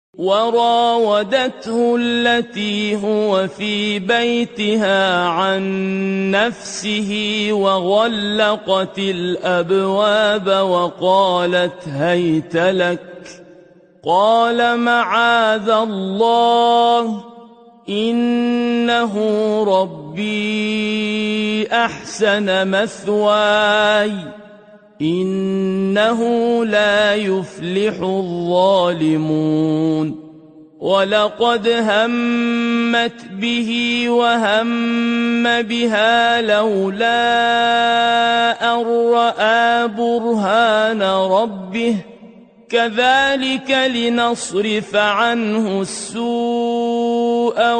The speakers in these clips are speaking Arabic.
وراودته التي هو في بيتها عن نفسه وغلقت الأبواب وقالت هيت لك قال معاذ الله إنه ربي أحسن مثواي إنه لا يفلح الظالمون ولقد همت به وهم بها لولا أن رأى برهان ربه كذلك لنصرف عنه السوء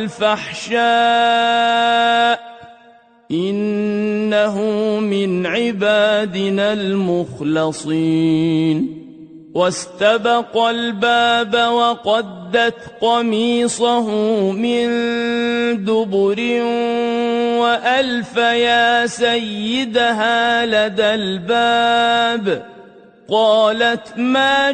والفحشاء إنه من عبادنا المخلصين واستبق الباب وقدت قميصه من دبر وألف يا سيدها لدى الباب قالت ما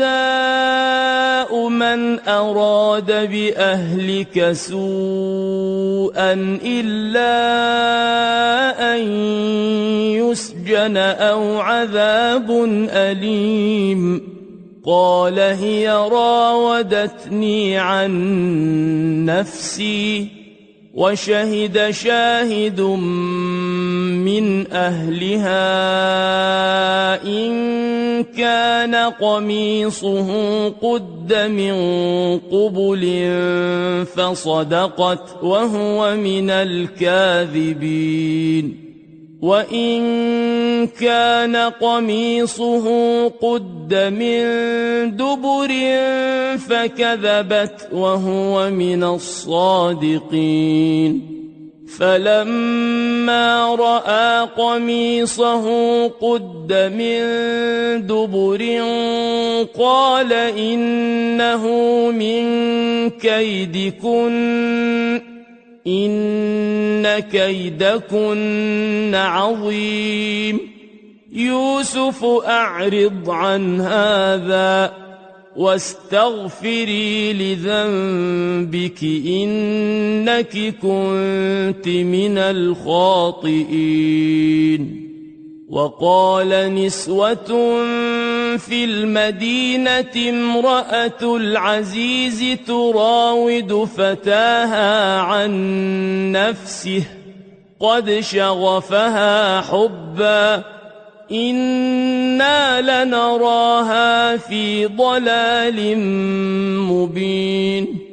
جزاء من أراد بأهلك سوءا إلا أن يسجن أو عذاب أليم قال هي راودتني عن نفسي وشهد شاهد من أهلها إن كان قميصه قد من قبل فصدقت وهو من الكاذبين وإن كان قميصه قد من دبر فكذبت وهو من الصادقين فلما رأى قميصه قد من دبر قال إنه من كيدكن إن كيدكن عظيم يوسف أعرض عن هذا واستغفري لذنبك إنك كنت من الخاطئين وقال نسوة في المدينة امرأة العزيز تراود فتاها عن نفسه قد شغفها حبا إنا لنراها في ضلال مبين